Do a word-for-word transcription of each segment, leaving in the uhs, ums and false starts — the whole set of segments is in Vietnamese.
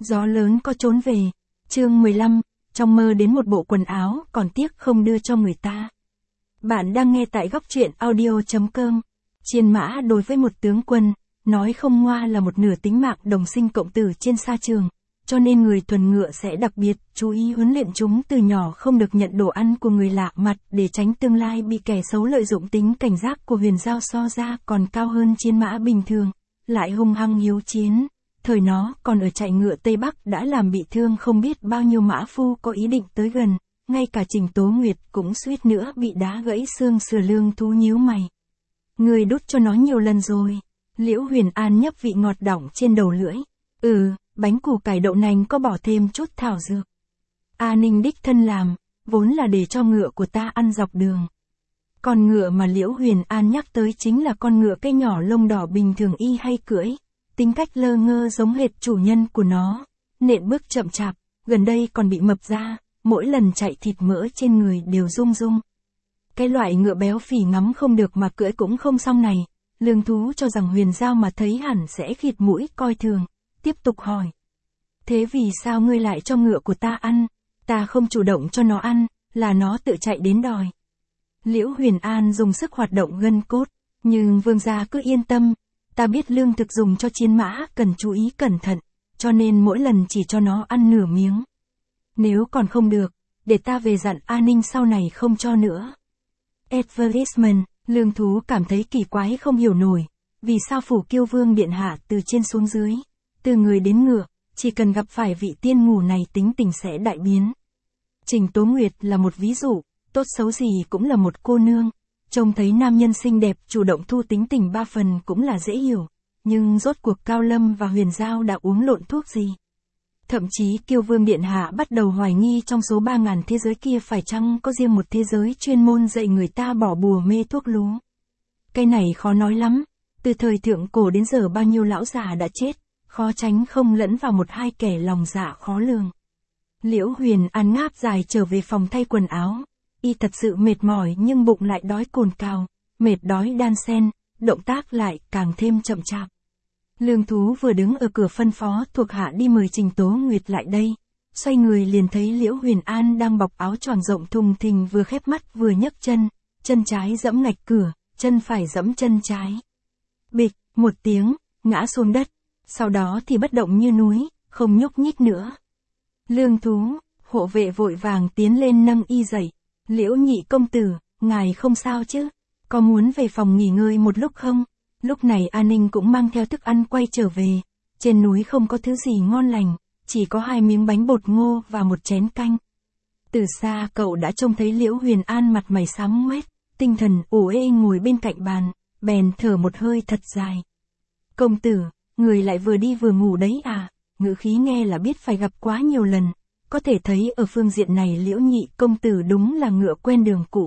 Gió lớn có trốn về. Chương mười lăm, trong mơ đến một bộ quần áo, còn tiếc không đưa cho người ta. Bạn đang nghe tại góc truyện audio chấm com. Chiên mã đối với một tướng quân, nói không ngoa là một nửa tính mạng đồng sinh cộng tử trên sa trường, cho nên người thuần ngựa sẽ đặc biệt chú ý huấn luyện chúng từ nhỏ không được nhận đồ ăn của người lạ mặt để tránh tương lai bị kẻ xấu lợi dụng. Tính cảnh giác của Huyền Giao so ra còn cao hơn chiến mã bình thường, lại hung hăng hiếu chiến. Thời nó còn ở chạy ngựa Tây Bắc đã làm bị thương không biết bao nhiêu mã phu có ý định tới gần, ngay cả Trình Tố Nguyệt cũng suýt nữa bị đá gãy xương sườn. Lương Thú nhíu mày. Người đút cho nó nhiều lần rồi. Liễu Huyền An nhấp vị ngọt đỏng trên đầu lưỡi. Ừ, bánh củ cải đậu nành có bỏ thêm chút thảo dược. A Ninh đích thân làm, vốn là để cho ngựa của ta ăn dọc đường. Con ngựa mà Liễu Huyền An nhắc tới chính là con ngựa cây nhỏ lông đỏ bình thường y hay cưỡi. Tính cách lơ ngơ giống hệt chủ nhân của nó, nện bước chậm chạp, gần đây còn bị mập ra, mỗi lần chạy thịt mỡ trên người đều rung rung. Cái loại ngựa béo phì ngắm không được mà cưỡi cũng không xong này, Lương Thú cho rằng Huyền Giao mà thấy hẳn sẽ khịt mũi coi thường, tiếp tục hỏi. Thế vì sao ngươi lại cho ngựa của ta ăn? Ta không chủ động cho nó ăn, là nó tự chạy đến đòi. Liễu Huyền An dùng sức hoạt động gân cốt, nhưng vương gia cứ yên tâm. Ta biết lương thực dùng cho chiến mã cần chú ý cẩn thận, cho nên mỗi lần chỉ cho nó ăn nửa miếng. Nếu còn không được, để ta về dặn A Ninh sau này không cho nữa. Advertisement, Lương Thú cảm thấy kỳ quái không hiểu nổi, vì sao Phủ Kiêu Vương điện hạ từ trên xuống dưới, từ người đến ngựa, chỉ cần gặp phải vị tiên ngủ này tính tình sẽ đại biến. Trình Tố Nguyệt là một ví dụ, tốt xấu gì cũng là một cô nương. Trông thấy nam nhân xinh đẹp chủ động thu tính tình ba phần cũng là dễ hiểu, nhưng rốt cuộc Cao Lâm và Huyền Giao đã uống lộn thuốc gì. Thậm chí Kiêu Vương điện hạ bắt đầu hoài nghi trong số ba ngàn thế giới kia phải chăng có riêng một thế giới chuyên môn dạy người ta bỏ bùa mê thuốc lú. Cái này khó nói lắm, từ thời thượng cổ đến giờ bao nhiêu lão già đã chết, khó tránh không lẫn vào một hai kẻ lòng dạ khó lường. Liễu Huyền An ngáp dài trở về phòng thay quần áo. Y thật sự mệt mỏi nhưng bụng lại đói cồn cào, mệt đói đan xen, động tác lại càng thêm chậm chạp. Lương Thú vừa đứng ở cửa phân phó thuộc hạ đi mời Trình Tố Nguyệt lại đây, xoay người liền thấy Liễu Huyền An đang bọc áo choàng rộng thùng thình vừa khép mắt vừa nhấc chân, chân trái giẫm ngạch cửa, chân phải giẫm chân trái. Bịch, một tiếng, ngã xuống đất, sau đó thì bất động như núi, không nhúc nhích nữa. Lương Thú, hộ vệ vội vàng tiến lên nâng y dậy. Liễu nhị công tử, ngài không sao chứ? Có muốn về phòng nghỉ ngơi một lúc không? Lúc này A Ninh cũng mang theo thức ăn quay trở về. Trên núi không có thứ gì ngon lành, chỉ có hai miếng bánh bột ngô và một chén canh. Từ xa cậu đã trông thấy Liễu Huyền An mặt mày xám ngoét, tinh thần ủ ê ngồi bên cạnh bàn, bèn thở một hơi thật dài. Công tử, người lại vừa đi vừa ngủ đấy à? Ngữ khí nghe là biết phải gặp quá nhiều lần. Có thể thấy ở phương diện này Liễu nhị công tử đúng là ngựa quen đường cũ.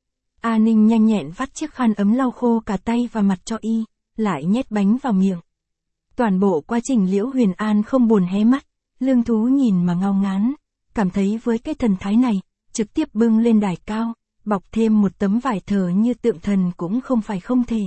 A Ninh nhanh nhẹn vắt chiếc khăn ấm lau khô cả tay và mặt cho y, lại nhét bánh vào miệng. Toàn bộ quá trình Liễu Huyền An không buồn hé mắt, Lương Thú nhìn mà ngao ngán, cảm thấy với cái thần thái này, trực tiếp bưng lên đài cao, bọc thêm một tấm vải thờ như tượng thần cũng không phải không thể.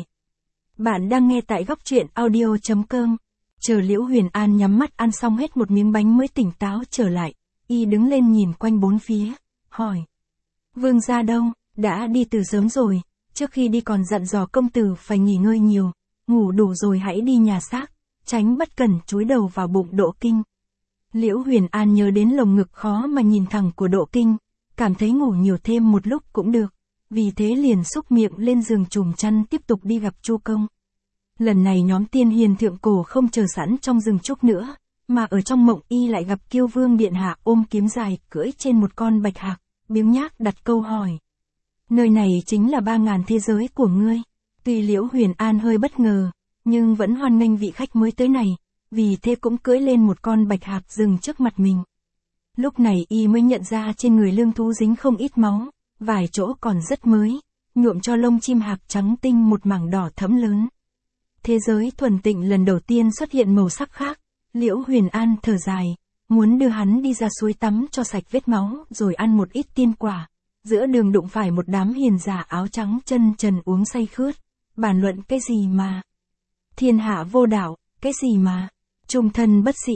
Bạn đang nghe tại góc truyện audio chấm com. Chờ Liễu Huyền An nhắm mắt ăn xong hết một miếng bánh mới tỉnh táo trở lại. Y đứng lên nhìn quanh bốn phía, hỏi. Vương gia đâu? Đã đi từ sớm rồi, trước khi đi còn dặn dò công tử phải nghỉ ngơi nhiều, ngủ đủ rồi hãy đi nhà xác, tránh bất cẩn chúi đầu vào bụng Độ Kinh. Liễu Huyền An nhớ đến lồng ngực khó mà nhìn thẳng của Độ Kinh, cảm thấy ngủ nhiều thêm một lúc cũng được, vì thế liền xúc miệng lên giường trùm chăn tiếp tục đi gặp Chu Công. Lần này nhóm tiên hiền thượng cổ không chờ sẵn trong rừng trúc nữa. Mà ở trong mộng y lại gặp Kiêu Vương điện hạ ôm kiếm dài cưỡi trên một con bạch hạc, biếng nhác đặt câu hỏi. Nơi này chính là ba ngàn thế giới của ngươi. Tuy Liễu Huyền An hơi bất ngờ, nhưng vẫn hoan nghênh vị khách mới tới này, vì thế cũng cưỡi lên một con bạch hạc dừng trước mặt mình. Lúc này y mới nhận ra trên người Lương Thú dính không ít máu, vài chỗ còn rất mới, nhuộm cho lông chim hạc trắng tinh một mảng đỏ thẫm lớn. Thế giới thuần tịnh lần đầu tiên xuất hiện màu sắc khác. Liễu Huyền An thở dài, muốn đưa hắn đi ra suối tắm cho sạch vết máu rồi ăn một ít tiên quả. Giữa đường đụng phải một đám hiền giả áo trắng chân trần uống say khướt. Bàn luận cái gì mà? Thiên hạ vô đạo, cái gì mà? Trung thân bất sĩ,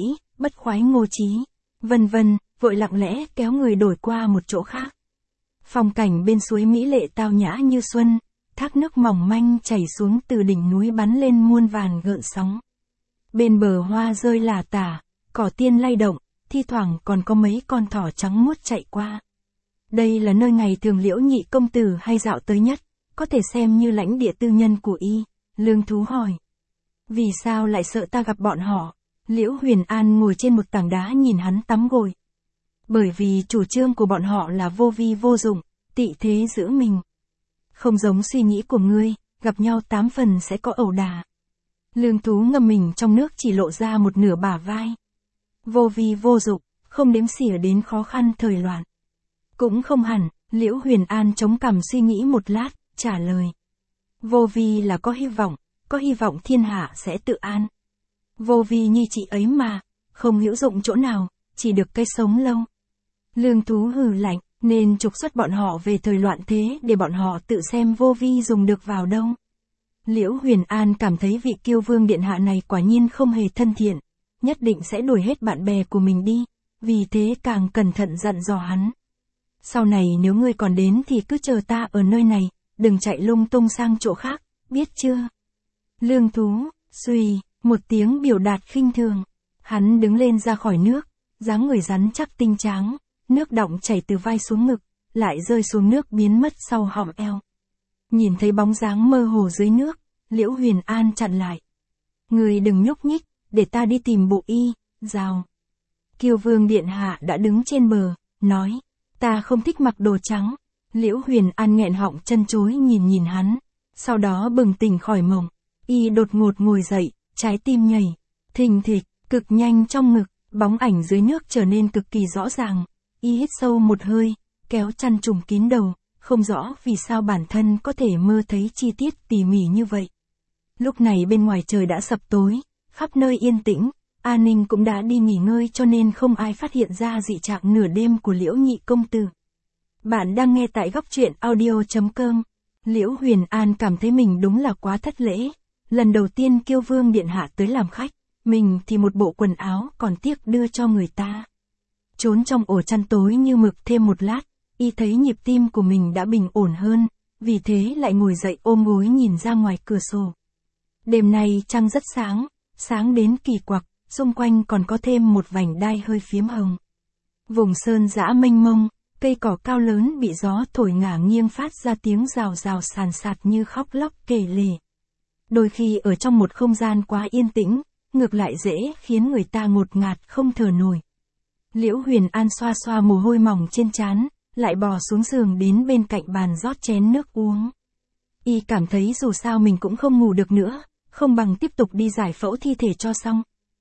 bất khoái ngô trí, vân vân, vội lặng lẽ kéo người đổi qua một chỗ khác. Phong cảnh bên suối mỹ lệ tao nhã như xuân, thác nước mỏng manh chảy xuống từ đỉnh núi bắn lên muôn vàn gợn sóng. Bên bờ hoa rơi lả tả, cỏ tiên lay động, thi thoảng còn có mấy con thỏ trắng muốt chạy qua. Đây là nơi ngày thường Liễu Nhị công tử hay dạo tới nhất, có thể xem như lãnh địa tư nhân của y. Lương Thú hỏi. Vì sao lại sợ ta gặp bọn họ? Liễu Huyền An ngồi trên một tảng đá nhìn hắn tắm gội. Bởi vì chủ trương của bọn họ là vô vi vô dụng, tị thế giữ mình. Không giống suy nghĩ của ngươi, gặp nhau tám phần sẽ có ẩu đả. Lương Thú ngâm mình trong nước chỉ lộ ra một nửa bả vai. Vô vi vô dụng, không đếm xỉa đến khó khăn thời loạn. Cũng không hẳn, Liễu Huyền An chống cằm suy nghĩ một lát, trả lời. Vô vi là có hy vọng, có hy vọng thiên hạ sẽ tự an. Vô vi như chị ấy mà, không hữu dụng chỗ nào, chỉ được cái sống lâu. Lương Thú hừ lạnh, nên trục xuất bọn họ về thời loạn thế để bọn họ tự xem vô vi dùng được vào đâu. Liễu Huyền An cảm thấy vị kiêu vương điện hạ này quả nhiên không hề thân thiện, nhất định sẽ đuổi hết bạn bè của mình đi, vì thế càng cẩn thận dặn dò hắn. Sau này nếu ngươi còn đến thì cứ chờ ta ở nơi này, đừng chạy lung tung sang chỗ khác, biết chưa? Lương Thú, suy, một tiếng biểu đạt khinh thường. Hắn đứng lên ra khỏi nước, dáng người rắn chắc tinh tráng, nước đọng chảy từ vai xuống ngực, lại rơi xuống nước biến mất sau hõm eo. Nhìn thấy bóng dáng mơ hồ dưới nước, Liễu Huyền An chặn lại. Người đừng nhúc nhích, để ta đi tìm bộ y, rào. Kiêu vương điện hạ đã đứng trên bờ, nói, ta không thích mặc đồ trắng. Liễu Huyền An nghẹn họng chân chối nhìn nhìn hắn, sau đó bừng tỉnh khỏi mộng, y đột ngột ngồi dậy, trái tim nhảy, thình thịch, cực nhanh trong ngực, bóng ảnh dưới nước trở nên cực kỳ rõ ràng, y hít sâu một hơi, kéo chăn trùm kín đầu, không rõ vì sao bản thân có thể mơ thấy chi tiết tỉ mỉ như vậy. Lúc này bên ngoài trời đã sập tối, khắp nơi yên tĩnh, an ninh cũng đã đi nghỉ ngơi cho nên không ai phát hiện ra dị trạng nửa đêm của Liễu Nhị công tử. Bạn đang nghe tại góc truyện audio chấm com. Liễu Huyền An cảm thấy mình đúng là quá thất lễ. Lần đầu tiên kiêu vương điện hạ tới làm khách, mình thì một bộ quần áo còn tiếc đưa cho người ta. Trốn trong ổ chăn tối như mực thêm một lát, y thấy nhịp tim của mình đã bình ổn hơn, vì thế lại ngồi dậy ôm gối nhìn ra ngoài cửa sổ. Đêm nay trăng rất sáng, sáng đến kỳ quặc, xung quanh còn có thêm một vành đai hơi phiếm hồng. Vùng sơn dã mênh mông, cây cỏ cao lớn bị gió thổi ngả nghiêng phát ra tiếng rào rào sàn sạt như khóc lóc kể lể. Đôi khi ở trong một không gian quá yên tĩnh, ngược lại dễ khiến người ta ngột ngạt không thở nổi. Liễu Huyền An xoa xoa mồ hôi mỏng trên trán, lại bò xuống giường đến bên cạnh bàn rót chén nước uống. Y cảm thấy dù sao mình cũng không ngủ được nữa, không bằng tiếp tục đi giải phẫu thi thể cho xong.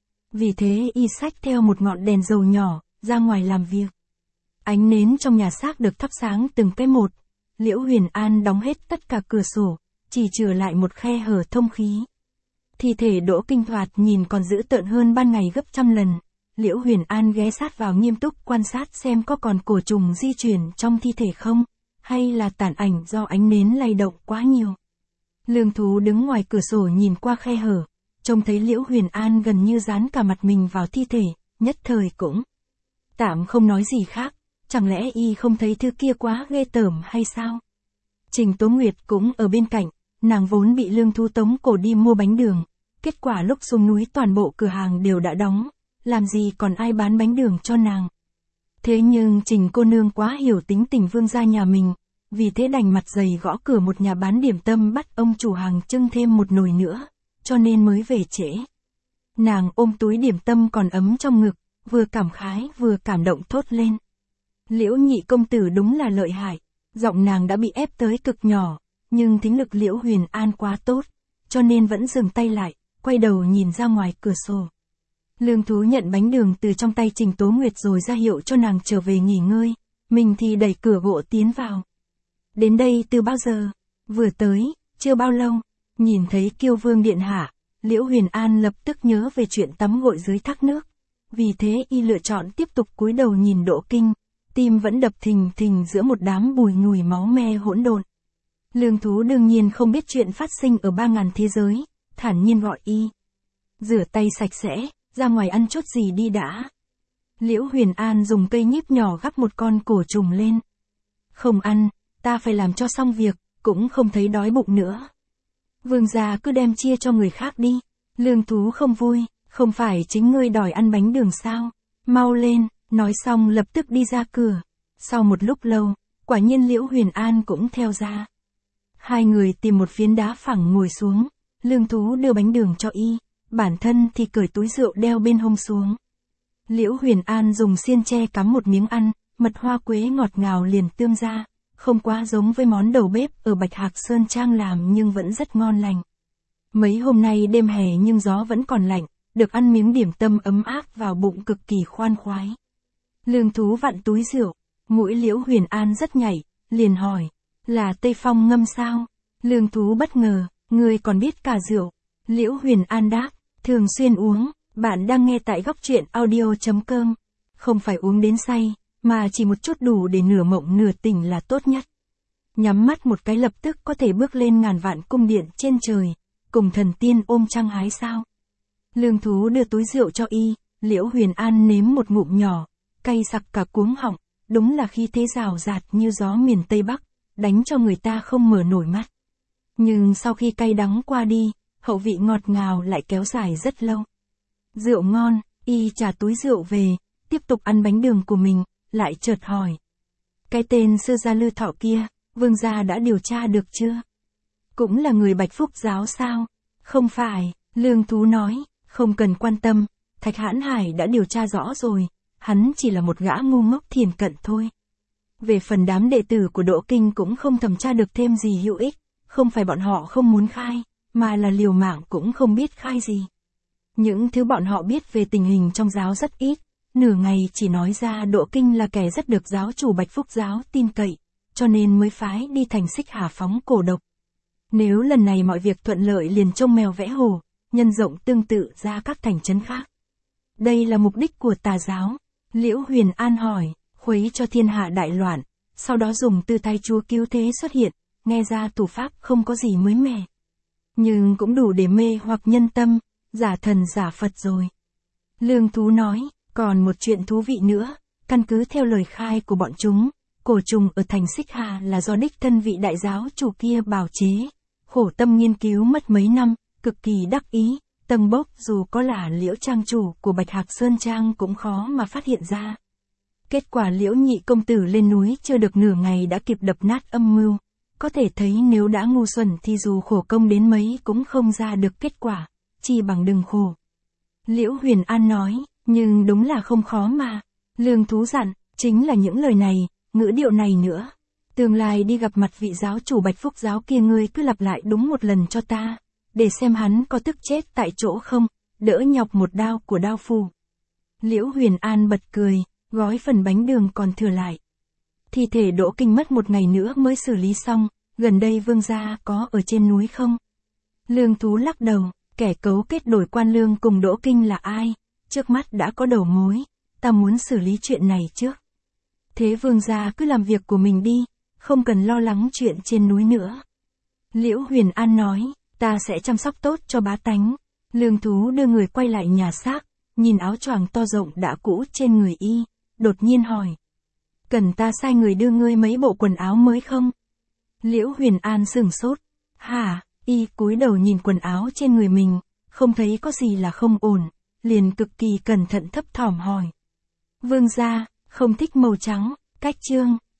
Vì thế y xách theo một ngọn đèn dầu nhỏ, ra ngoài làm việc. Ánh nến trong nhà xác được thắp sáng từng cái một. Liễu Huyền An đóng hết tất cả cửa sổ, chỉ chừa lại một khe hở thông khí. Thi thể Đỗ Kinh thoạt nhìn còn dữ tợn hơn ban ngày gấp trăm lần. Liễu Huyền An ghé sát vào nghiêm túc quan sát xem có còn cổ trùng di chuyển trong thi thể không, hay là tản ảnh do ánh nến lay động quá nhiều. Lương Thú đứng ngoài cửa sổ nhìn qua khe hở, trông thấy Liễu Huyền An gần như dán cả mặt mình vào thi thể, nhất thời cũng tạm không nói gì khác, chẳng lẽ y không thấy thứ kia quá ghê tởm hay sao? Trình Tố Nguyệt cũng ở bên cạnh, nàng vốn bị Lương Thú tống cổ đi mua bánh đường, kết quả lúc xuống núi toàn bộ cửa hàng đều đã đóng, làm gì còn ai bán bánh đường cho nàng. Thế nhưng Trình cô nương quá hiểu tính tình vương gia nhà mình, vì thế đành mặt dày gõ cửa một nhà bán điểm tâm bắt ông chủ hàng trưng thêm một nồi nữa, cho nên mới về trễ. Nàng ôm túi điểm tâm còn ấm trong ngực, vừa cảm khái vừa cảm động thốt lên. Liễu Nhị công tử đúng là lợi hại, giọng nàng đã bị ép tới cực nhỏ, nhưng thính lực Liễu Huyền An quá tốt, cho nên vẫn dừng tay lại, quay đầu nhìn ra ngoài cửa sổ. Lương Thú nhận bánh đường từ trong tay Trình Tố Nguyệt rồi ra hiệu cho nàng trở về nghỉ ngơi, mình thì đẩy cửa gỗ tiến vào. Đến đây từ bao giờ? Vừa tới, chưa bao lâu, nhìn thấy kiêu vương điện hạ, Liễu Huyền An lập tức nhớ về chuyện tắm gội dưới thác nước. Vì thế y lựa chọn tiếp tục cúi đầu nhìn Đỗ Kinh, tim vẫn đập thình thình giữa một đám bùi nhùi máu me hỗn độn. Lương Thú đương nhiên không biết chuyện phát sinh ở ba ngàn thế giới, thản nhiên gọi y. Rửa tay sạch sẽ, ra ngoài ăn chút gì đi đã. Liễu Huyền An dùng cây nhíp nhỏ gắp một con cổ trùng lên. Không ăn, ta phải làm cho xong việc, cũng không thấy đói bụng nữa. Vương gia cứ đem chia cho người khác đi. Lương Thú không vui, không phải chính ngươi đòi ăn bánh đường sao? Mau lên, nói xong lập tức đi ra cửa. Sau một lúc lâu, quả nhiên Liễu Huyền An cũng theo ra. Hai người tìm một phiến đá phẳng ngồi xuống, Lương Thú đưa bánh đường cho y, bản thân thì cởi túi rượu đeo bên hông xuống. Liễu Huyền An dùng xiên tre cắm một miếng ăn, mật hoa quế ngọt ngào liền tương ra, không quá giống với món đầu bếp ở Bạch Hạc Sơn Trang làm nhưng vẫn rất ngon lành. Mấy hôm nay đêm hè nhưng gió vẫn còn lạnh, được ăn miếng điểm tâm ấm áp vào bụng cực kỳ khoan khoái. Lương Thú vặn túi rượu, mũi Liễu Huyền An rất nhảy, liền hỏi, là Tây Phong ngâm sao? Lương Thú bất ngờ, ngươi còn biết cả rượu. Liễu Huyền An đáp, thường xuyên uống. Bạn đang nghe tại góc truyện audio chấm com. Không phải uống đến say, mà chỉ một chút đủ để nửa mộng nửa tỉnh là tốt nhất. Nhắm mắt một cái lập tức có thể bước lên ngàn vạn cung điện trên trời, cùng thần tiên ôm trăng hái sao. Lương Thú đưa túi rượu cho y, Liễu Huyền An nếm một ngụm nhỏ, cay sặc cả cuống họng, đúng là khí thế rào rạt như gió miền Tây Bắc, đánh cho người ta không mở nổi mắt. Nhưng sau khi cay đắng qua đi, hậu vị ngọt ngào lại kéo dài rất lâu. Rượu ngon, y trả túi rượu về, tiếp tục ăn bánh đường của mình, lại chợt hỏi. Cái tên Sư Gia Lư Thọ kia, vương gia đã điều tra được chưa? Cũng là người Bạch Phúc giáo sao? Không phải, Lương Thú nói, không cần quan tâm, Thạch Hãn Hải đã điều tra rõ rồi, hắn chỉ là một gã ngu ngốc thiền cận thôi. Về phần đám đệ tử của Đỗ Kinh cũng không thẩm tra được thêm gì hữu ích, không phải bọn họ không muốn khai, mà là liều mạng cũng không biết khai gì. Những thứ bọn họ biết về tình hình trong giáo rất ít, nửa ngày chỉ nói ra Đỗ Kinh là kẻ rất được giáo chủ Bạch Phúc giáo tin cậy, cho nên mới phái đi thành Xích Hà phóng cổ độc. Nếu lần này mọi việc thuận lợi liền trông mèo vẽ hổ, nhân rộng tương tự ra các thành trấn khác. Đây là mục đích của tà giáo. Liễu Huyền An hỏi, khuấy cho thiên hạ đại loạn, sau đó dùng tư thái chúa cứu thế xuất hiện, nghe ra thủ pháp không có gì mới mẻ. Nhưng cũng đủ để mê hoặc nhân tâm, giả thần giả Phật rồi. Lương Thú nói, còn một chuyện thú vị nữa, căn cứ theo lời khai của bọn chúng, cổ trùng ở thành Xích Hà là do đích thân vị đại giáo chủ kia bào chế, khổ tâm nghiên cứu mất mấy năm, cực kỳ đắc ý, tầng bốc dù có là Liễu trang chủ của Bạch Hạc Sơn Trang cũng khó mà phát hiện ra. Kết quả Liễu nhị công tử lên núi chưa được nửa ngày đã kịp đập nát âm mưu, có thể thấy nếu đã ngu xuẩn thì dù khổ công đến mấy cũng không ra được kết quả, chi bằng đừng khổ. Liễu Huyền An nói, nhưng đúng là không khó mà. Lương Thú dặn, chính là những lời này, ngữ điệu này nữa. Tương lai đi gặp mặt vị giáo chủ Bạch Phúc giáo kia ngươi cứ lặp lại đúng một lần cho ta, để xem hắn có tức chết tại chỗ không, đỡ nhọc một đao của đao phù. Liễu Huyền An bật cười, gói phần bánh đường còn thừa lại. Thi thể Đỗ Kinh mất một ngày nữa mới xử lý xong, gần đây vương gia có ở trên núi không? Lương Thú lắc đầu, kẻ cấu kết đổi quan lương cùng Đỗ Kinh là ai? Trước mắt đã có đầu mối, ta muốn xử lý chuyện này trước. Thế vương gia cứ làm việc của mình đi, không cần lo lắng chuyện trên núi nữa. Liễu Huyền An nói, ta sẽ chăm sóc tốt cho bá tánh. Lương Thú đưa người quay lại nhà xác, nhìn áo choàng to rộng đã cũ trên người y, đột nhiên hỏi. Cần ta sai người đưa ngươi mấy bộ quần áo mới không? Liễu Huyền An sửng sốt. Hả? Y cúi đầu nhìn quần áo trên người mình, không thấy có gì là không ổn, liền cực kỳ cẩn thận thấp thỏm hỏi. Vương gia, không thích màu trắng, cách chương,